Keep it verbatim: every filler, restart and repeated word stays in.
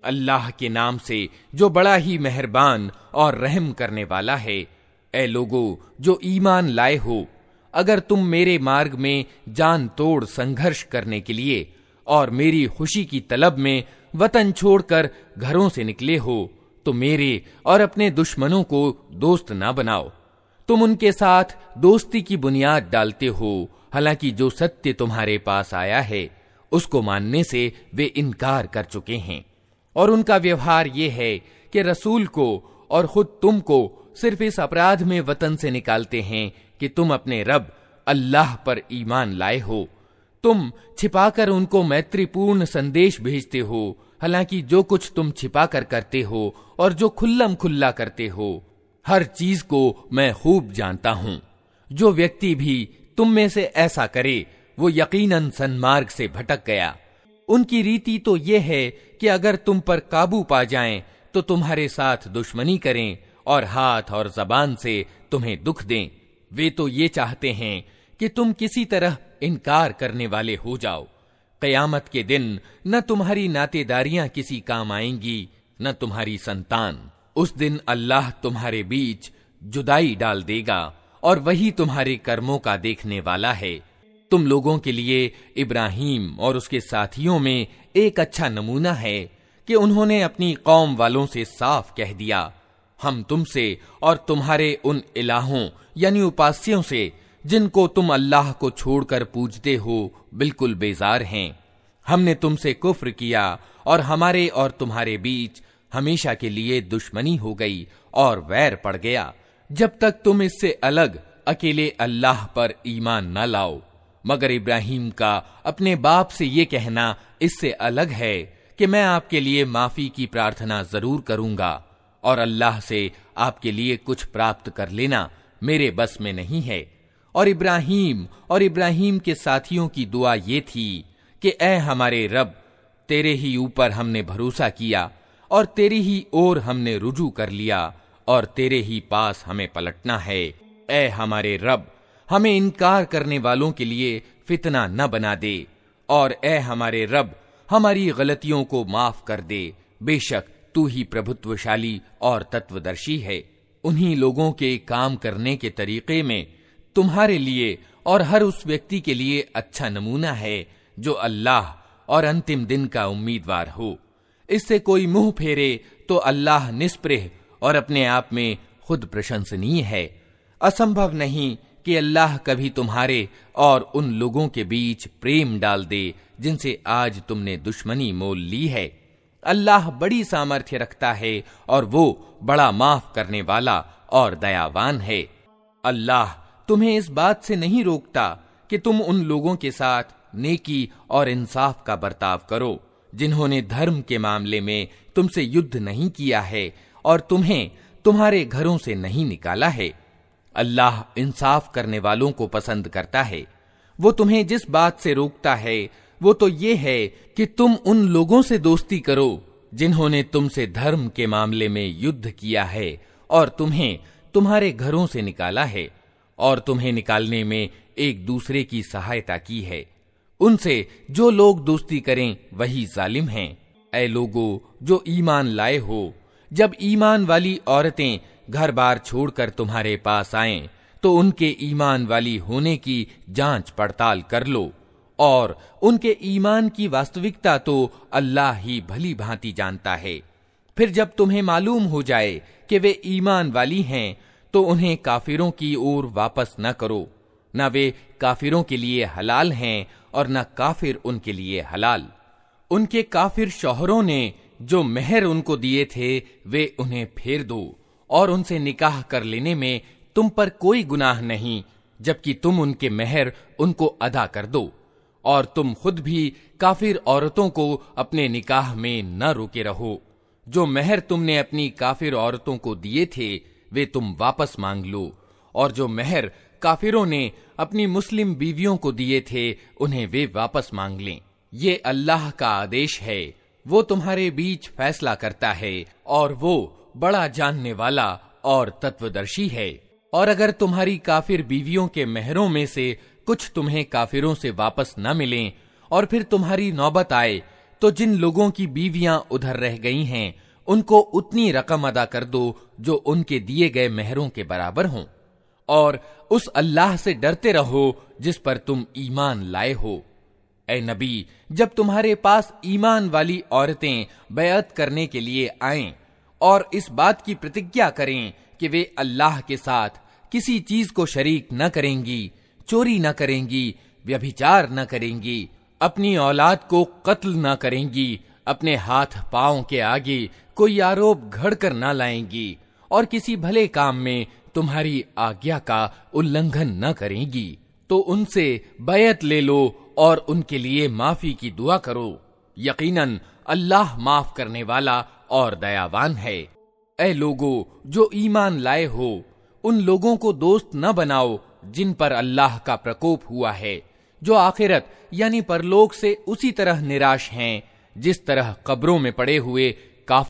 अल्लाह के नाम से जो बड़ा ही मेहरबान और रहम करने वाला है। ए लोगो जो ईमान लाए हो, अगर तुम मेरे मार्ग में जान तोड़ संघर्ष करने के लिए और मेरी खुशी की तलब में वतन छोड़कर घरों से निकले हो, तो मेरे और अपने दुश्मनों को दोस्त ना बनाओ। तुम उनके साथ दोस्ती की बुनियाद डालते हो, हालांकि जो सत्य तुम्हारे पास आया है उसको मानने से वे इनकार कर चुके हैं। और उनका व्यवहार ये है कि रसूल को और खुद तुमको सिर्फ इस अपराध में वतन से निकालते हैं कि तुम अपने रब अल्लाह पर ईमान लाए हो। तुम छिपाकर उनको मैत्रीपूर्ण संदेश भेजते हो, हालांकि जो कुछ तुम छिपाकर करते हो और जो खुल्लम खुल्ला करते हो, हर चीज को मैं खूब जानता हूं। जो व्यक्ति भी तुम में से ऐसा करे वो यकीनन सन्मार्ग से भटक गया। उनकी रीति तो ये है कि अगर तुम पर काबू पा जाएं तो तुम्हारे साथ दुश्मनी करें और हाथ और जबान से तुम्हें दुख दें। वे तो ये चाहते हैं कि तुम किसी तरह इनकार करने वाले हो जाओ। कयामत के दिन न तुम्हारी नातेदारियां किसी काम आएंगी, न तुम्हारी संतान। उस दिन अल्लाह तुम्हारे बीच जुदाई डाल देगा और वही तुम्हारे कर्मों का देखने वाला है। तुम लोगों के लिए इब्राहीम और उसके साथियों में एक अच्छा नमूना है कि उन्होंने अपनी कौम वालों से साफ कह दिया, हम तुमसे और तुम्हारे उन इलाहों यानी उपास्यों से जिनको तुम अल्लाह को छोड़कर पूजते हो बिल्कुल बेजार हैं। हमने तुमसे कुफ्र किया और हमारे और तुम्हारे बीच हमेशा के लिए दुश्मनी हो गई और वैर पड़ गया, जब तक तुम इससे अलग अकेले अल्लाह पर ईमान न लाओ। मगर इब्राहीम का अपने बाप से ये कहना इससे अलग है कि मैं आपके लिए माफी की प्रार्थना जरूर करूंगा और अल्लाह से आपके लिए कुछ प्राप्त कर लेना मेरे बस में नहीं है। और इब्राहीम और इब्राहीम के साथियों की दुआ ये थी कि ए हमारे रब, तेरे ही ऊपर हमने भरोसा किया और तेरी ही ओर हमने रुजू कर लिया और तेरे ही पास हमें पलटना है। ए हमारे रब, हमें इनकार करने वालों के लिए फितना न बना दे और ए हमारे रब, हमारी गलतियों को माफ कर दे। बेशक तू ही प्रभुत्वशाली और तत्वदर्शी है। उन्हीं लोगों के काम करने के तरीके में तुम्हारे लिए और हर उस व्यक्ति के लिए अच्छा नमूना है जो अल्लाह और अंतिम दिन का उम्मीदवार हो। इससे कोई मुंह फेरे तो अल्लाह निष्प्रह और अपने आप में खुद प्रशंसनीय है। असंभव नहीं कि अल्लाह कभी तुम्हारे और उन लोगों के बीच प्रेम डाल दे जिनसे आज तुमने दुश्मनी मोल ली है। अल्लाह बड़ी सामर्थ्य रखता है और वो बड़ा माफ करने वाला और दयावान है। अल्लाह तुम्हें इस बात से नहीं रोकता कि तुम उन लोगों के साथ नेकी और इंसाफ का बर्ताव करो जिन्होंने धर्म के मामले में तुमसे युद्ध नहीं किया है और तुम्हें तुम्हारे घरों से नहीं निकाला है। अल्लाह इंसाफ करने वालों को पसंद करता है। वो तुम्हें जिस बात से रोकता है वो तो ये है कि तुम उन लोगों से दोस्ती करो जिन्होंने तुमसे धर्म के मामले में युद्ध किया है और तुम्हें तुम्हारे घरों से निकाला है और तुम्हें निकालने में एक दूसरे की सहायता की है। उनसे जो लोग दोस्ती करें वही जालिम हैं। ऐ लोगो जो ईमान लाए हो, जब ईमान वाली औरतें घर बार छोड़कर तुम्हारे पास आएं तो उनके ईमान वाली होने की जांच पड़ताल कर लो और उनके ईमान की वास्तविकता तो अल्लाह ही भली भांति जानता है। फिर जब तुम्हें मालूम हो जाए कि वे ईमान वाली हैं तो उन्हें काफिरों की ओर वापस न करो। न वे काफिरों के लिए हलाल हैं और न काफिर उनके लिए हलाल। उनके काफिर शौहरों ने जो मेहर उनको दिए थे वे उन्हें फेर दो और उनसे निकाह कर लेने में तुम पर कोई गुनाह नहीं, जबकि तुम उनके मेहर उनको अदा कर दो। और तुम खुद भी काफिर औरतों को अपने निकाह में न रोके रहो। जो मेहर तुमने अपनी काफिर औरतों को दिए थे वे तुम वापस मांग लो, और जो मेहर काफिरों ने अपनी मुस्लिम बीवियों को दिए थे उन्हें वे वापस मांग लें। ये अल्लाह का आदेश है, वो तुम्हारे बीच फैसला करता है और वो बड़ा जानने वाला और तत्वदर्शी है। और अगर तुम्हारी काफिर बीवियों के मेहरों में से कुछ तुम्हें काफिरों से वापस न मिलें और फिर तुम्हारी नौबत आए तो जिन लोगों की बीवियां उधर रह गई हैं उनको उतनी रकम अदा कर दो जो उनके दिए गए मेहरों के बराबर हों, और उस अल्लाह से डरते रहो जिस पर तुम ईमान लाए हो। ए नबी, जब तुम्हारे पास ईमान वाली औरतें बैअत करने के लिए आएं और इस बात की प्रतिज्ञा करें कि वे अल्लाह के साथ किसी चीज को शरीक न करेंगी, चोरी न करेंगी, व्यभिचार न करेंगी, अपनी औलाद को कत्ल न करेंगी, अपने हाथ पांव के आगे कोई आरोप घड़ कर न लाएंगी और किसी भले काम में तुम्हारी आज्ञा का उल्लंघन न करेंगी, तो उनसे बैअत ले लो और उनके लिए माफी की दुआ करो। यकीनन अल्लाह माफ करने वाला और दयावान है। ऐ लोगो जो ईमान लाए हो, उन लोगों को दोस्त न बनाओ जिन पर अल्लाह का प्रकोप हुआ है, जो आखिरत यानी परलोक से उसी तरह निराश हैं जिस तरह कब्रों में पड़े हुए